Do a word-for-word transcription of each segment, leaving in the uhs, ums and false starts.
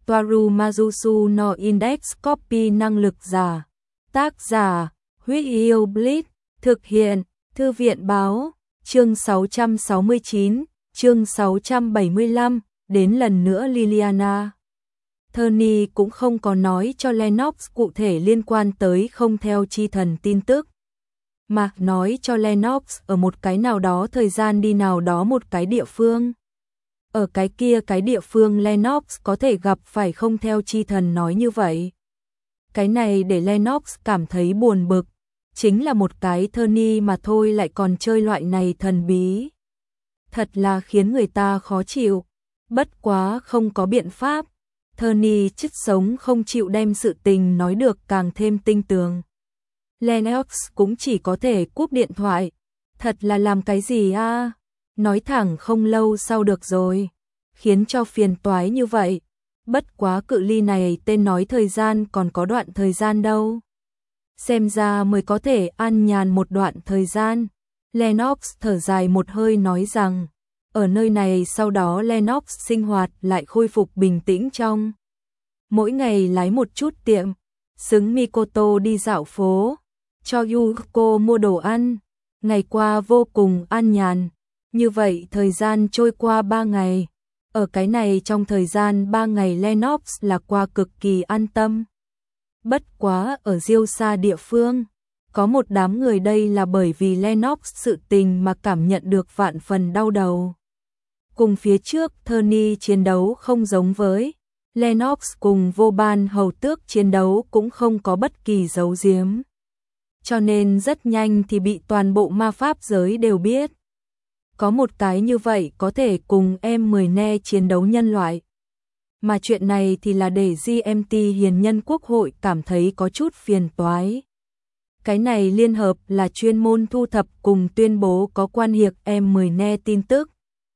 Toaru Majusu no Index Copy năng lực giả. Tác giả, Huyết Yêu Blitz, thực hiện, Thư viện Báo, chương sáu trăm sáu mươi chín, chương sáu trăm bảy mươi lăm, đến lần nữa Liliana. Tony cũng không có nói cho Lennox cụ thể liên quan tới không theo chi thần tin tức, mà nói cho Lennox ở một cái nào đó thời gian đi nào đó một cái địa phương. Ở cái kia cái địa phương Lennox có thể gặp phải không theo chi thần nói như vậy. Cái này để Lennox cảm thấy buồn bực, chính là một cái Tony mà thôi lại còn chơi loại này thần bí. Thật là khiến người ta khó chịu, bất quá không có biện pháp. Tony chứt sống không chịu đem sự tình nói được càng thêm tinh tường. Lennox cũng chỉ có thể cúp điện thoại. Thật là làm cái gì a? Nói thẳng không lâu sau được rồi. Khiến cho phiền toái như vậy. Bất quá cự ly này tên nói thời gian còn có đoạn thời gian đâu. Xem ra mới có thể an nhàn một đoạn thời gian. Lennox thở dài một hơi nói rằng, ở nơi này sau đó Lennox sinh hoạt lại khôi phục bình tĩnh trong. Mỗi ngày lái một chút tiệm, xứng Mikoto đi dạo phố, cho Yuko mua đồ ăn, ngày qua vô cùng an nhàn. Như vậy thời gian trôi qua ba ngày, ở cái này trong thời gian ba ngày Lennox là qua cực kỳ an tâm. Bất quá ở Diêu Sa địa phương, có một đám người đây là bởi vì Lennox sự tình mà cảm nhận được vạn phần đau đầu. Cùng phía trước Tony chiến đấu không giống với Lennox cùng vô ban hầu tước chiến đấu cũng không có bất kỳ giấu giếm. Cho nên rất nhanh thì bị toàn bộ ma pháp giới đều biết. Có một cái như vậy có thể cùng em mười ne chiến đấu nhân loại. Mà chuyện này thì là để giê em tê Hiền Nhân Quốc hội cảm thấy có chút phiền toái. Cái này liên hợp là chuyên môn thu thập cùng tuyên bố có quan hệ em mười ne tin tức.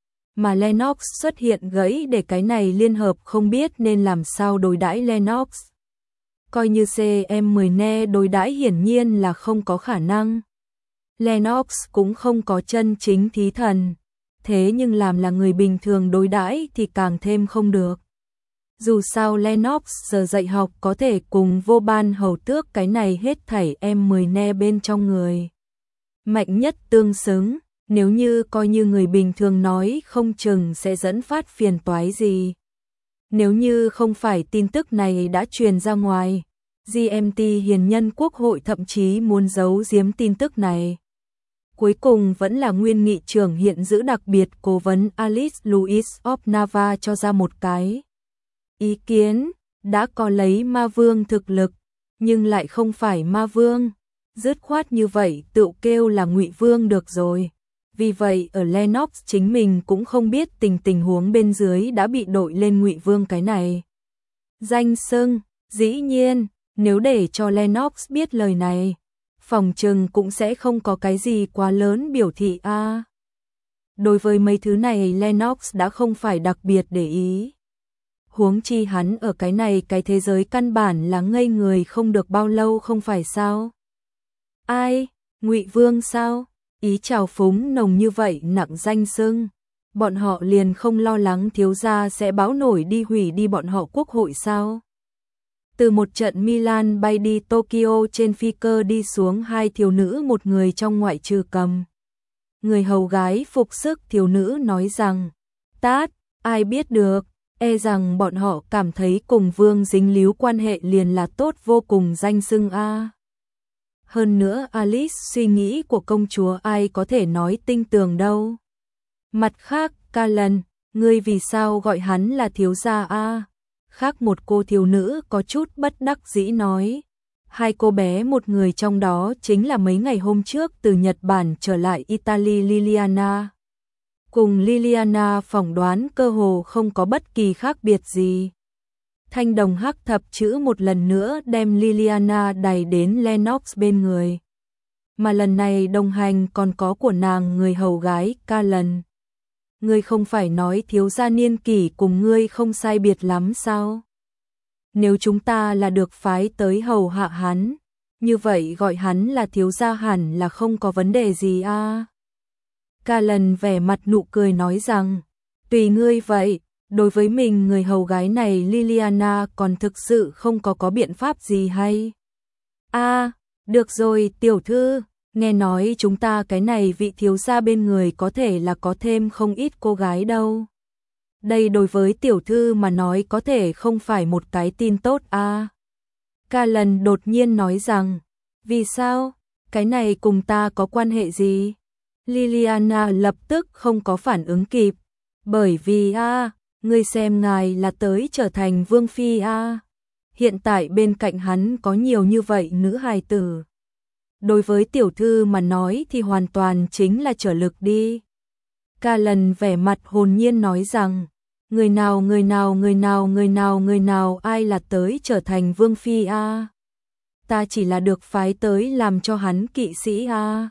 Mà Lennox xuất hiện gãy để cái này liên hợp không biết nên làm sao đối đãi Lennox. Coi như xê em mười ne đối đãi hiển nhiên là không có khả năng. Lennox cũng không có chân chính thí thần, thế nhưng làm là người bình thường đối đãi thì càng thêm không được. Dù sao Lennox giờ dạy học có thể cùng vô ban hầu tước cái này hết thảy em mười ne bên trong người. Mạnh nhất tương xứng, nếu như coi như người bình thường nói không chừng sẽ dẫn phát phiền toái gì. Nếu như không phải tin tức này đã truyền ra ngoài, giê em tê Hiền Nhân Quốc hội thậm chí muốn giấu giếm tin tức này. Cuối cùng vẫn là nguyên nghị trưởng hiện giữ đặc biệt cố vấn Alice Louise of Nava cho ra một cái ý kiến, đã có lấy ma vương thực lực, nhưng lại không phải ma vương, dứt khoát như vậy tự kêu là ngụy vương được rồi. Vì vậy ở Lennox chính mình cũng không biết tình tình huống bên dưới đã bị đội lên ngụy vương cái này. Danh xưng, dĩ nhiên, nếu để cho Lennox biết lời này, phòng trừng cũng sẽ không có cái gì quá lớn biểu thị a. À. Đối với mấy thứ này Lennox đã không phải đặc biệt để ý. Huống chi hắn ở cái này cái thế giới căn bản là ngây người không được bao lâu không phải sao? Ai? Ngụy Vương sao? Ý trào phúng nồng như vậy nặng danh xưng. Bọn họ liền không lo lắng thiếu gia sẽ báo nổi đi hủy đi bọn họ quốc hội sao? Từ một trận Milan bay đi Tokyo trên phi cơ đi xuống hai thiếu nữ một người trong ngoại trừ cầm. Người hầu gái phục sức thiếu nữ nói rằng, tát, ai biết được, e rằng bọn họ cảm thấy cùng vương dính líu quan hệ liền là tốt vô cùng danh xưng a. Hơn nữa Alice suy nghĩ của công chúa ai có thể nói tinh tường đâu. Mặt khác, Callan, ngươi vì sao gọi hắn là thiếu gia a? Khác một cô thiếu nữ có chút bất đắc dĩ nói. Hai cô bé một người trong đó chính là mấy ngày hôm trước từ Nhật Bản trở lại Italy Liliana. Cùng Liliana phỏng đoán cơ hồ không có bất kỳ khác biệt gì. Thanh đồng hắc thập chữ một lần nữa đem Liliana đẩy đến Lennox bên người. Mà lần này đồng hành còn có của nàng người hầu gái Callan. Ngươi không phải nói thiếu gia niên kỷ cùng ngươi không sai biệt lắm sao? Nếu chúng ta là được phái tới hầu hạ hắn, như vậy gọi hắn là thiếu gia hẳn là không có vấn đề gì a. À? Callan vẻ mặt nụ cười nói rằng, tùy ngươi vậy, Đối với mình người hầu gái này Liliana còn thực sự không có có biện pháp gì hay. A, à, được rồi tiểu thư, nghe nói chúng ta cái này vị thiếu gia bên người có thể là có thêm không ít cô gái đâu. Đây đối với tiểu thư mà nói có thể không phải một cái tin tốt a. À. Callan đột nhiên nói rằng, vì sao? Cái này cùng ta có quan hệ gì? Liliana lập tức không có phản ứng kịp, bởi vì a, à, ngươi xem ngài là tới trở thành vương phi a. À. Hiện tại bên cạnh hắn có nhiều như vậy nữ hài tử. Đối với tiểu thư mà nói thì hoàn toàn chính là trở lực đi. Callan vẻ mặt hồn nhiên nói rằng, người nào người nào người nào người nào người nào ai là tới trở thành vương phi a? À? Ta chỉ là được phái tới làm cho hắn kỵ sĩ a. À?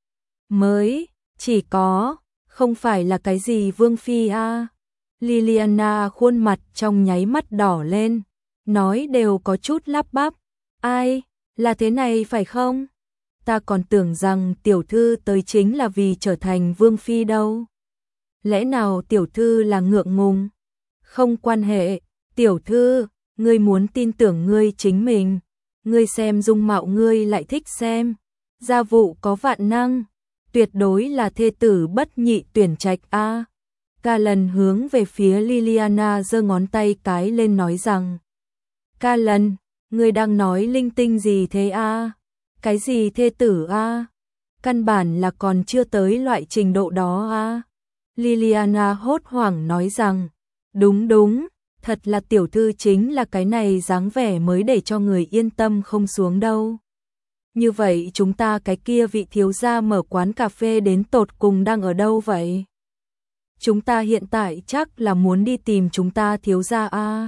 Mới, chỉ có, không phải là cái gì vương phi a. À? Liliana khuôn mặt trong nháy mắt đỏ lên, nói đều có chút lắp bắp, ai, là thế này phải không? Ta còn tưởng rằng tiểu thư tới chính là vì trở thành vương phi đâu. Lẽ nào tiểu thư là ngượng ngùng? Không quan hệ, tiểu thư, ngươi muốn tin tưởng ngươi chính mình, ngươi xem dung mạo ngươi lại thích xem, gia vụ có vạn năng, tuyệt đối là thê tử bất nhị tuyển trạch a. Callan hướng về phía Liliana giơ ngón tay cái lên nói rằng, Callan, ngươi đang nói linh tinh gì thế a? Cái gì thê tử a? Căn bản là còn chưa tới loại trình độ đó a. Liliana hốt hoảng nói rằng, đúng đúng, thật là tiểu thư chính là cái này dáng vẻ mới để cho người yên tâm không xuống đâu. Như vậy chúng ta cái kia vị thiếu gia mở quán cà phê đến tột cùng đang ở đâu vậy? Chúng ta hiện tại chắc là muốn đi tìm chúng ta thiếu gia a.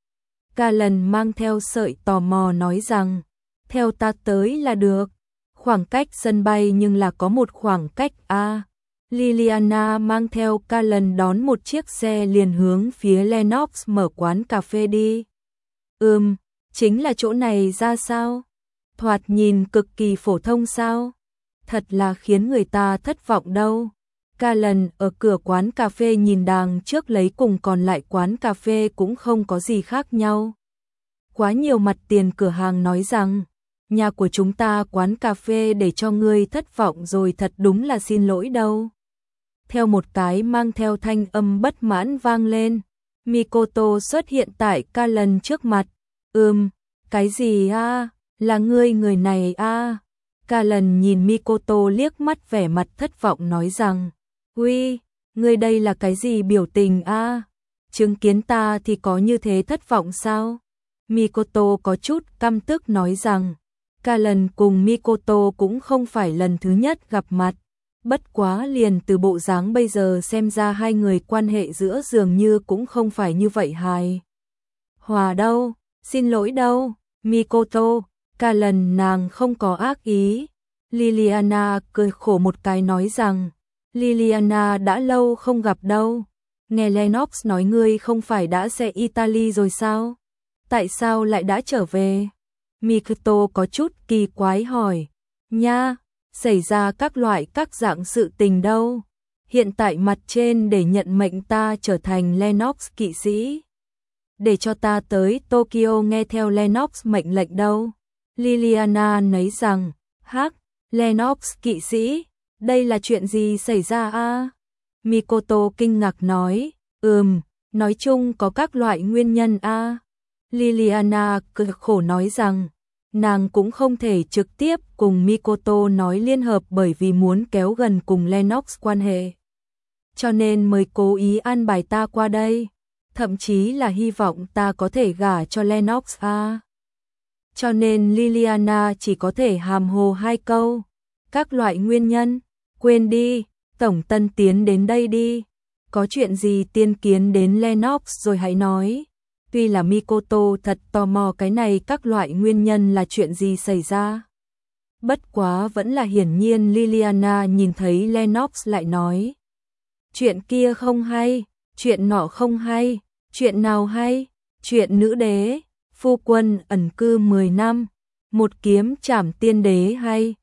Callan mang theo sợi tò mò nói rằng, theo ta tới là được, khoảng cách sân bay nhưng là có một khoảng cách a. Liliana mang theo Callan đón một chiếc xe liền hướng phía Lennox mở quán cà phê đi. Ừm, chính là chỗ này ra sao? Thoạt nhìn cực kỳ phổ thông sao? Thật là khiến người ta thất vọng đâu. Callan ở cửa quán cà phê nhìn đằng trước lấy cùng còn lại quán cà phê cũng không có gì khác nhau. Quá nhiều mặt tiền cửa hàng nói rằng, nhà của chúng ta quán cà phê để cho ngươi thất vọng rồi thật đúng là xin lỗi đâu. Theo một cái mang theo thanh âm bất mãn vang lên, Mikoto xuất hiện tại Callan trước mặt. Ừm, cái gì a? Là ngươi người này a? À? Callan nhìn Mikoto liếc mắt vẻ mặt thất vọng nói rằng, uy, ngươi đây là cái gì biểu tình a? À? Chứng kiến ta thì có như thế thất vọng sao? Mikoto có chút căm tức nói rằng, Callan cùng Mikoto cũng không phải lần thứ nhất gặp mặt. Bất quá liền từ bộ dáng bây giờ xem ra hai người quan hệ giữa dường như cũng không phải như vậy hài hòa đâu, xin lỗi đâu, Mikoto, Callan nàng không có ác ý. Liliana cười khổ một cái nói rằng, Liliana đã lâu không gặp đâu, nghe Lennox nói ngươi không phải đã xe Italy rồi sao? Tại sao lại đã trở về? Mikoto có chút kỳ quái hỏi, nha, xảy ra các loại các dạng sự tình đâu. Hiện tại mặt trên để nhận mệnh ta trở thành Lennox kỵ sĩ. Để cho ta tới Tokyo nghe theo Lennox mệnh lệnh đâu. Liliana nói rằng, hắc, Lennox kỵ sĩ, đây là chuyện gì xảy ra a? Mikoto kinh ngạc nói, ừm, nói chung có các loại nguyên nhân a. Liliana cười khổ nói rằng, nàng cũng không thể trực tiếp cùng Mikoto nói liên hợp bởi vì muốn kéo gần cùng Lennox quan hệ. Cho nên mới cố ý an bài ta qua đây, thậm chí là hy vọng ta có thể gả cho Lennox a. Cho nên Liliana chỉ có thể hàm hồ hai câu, các loại nguyên nhân, quên đi, tổng tân tiến đến đây đi, có chuyện gì tiên kiến đến Lennox rồi hãy nói. Tuy là Mikoto thật tò mò cái này các loại nguyên nhân là chuyện gì xảy ra. Bất quá vẫn là hiển nhiên Liliana nhìn thấy Lennox lại nói. Chuyện kia không hay, chuyện nọ không hay, chuyện nào hay, chuyện nữ đế, phu quân ẩn cư mười năm, một kiếm trảm tiên đế hay,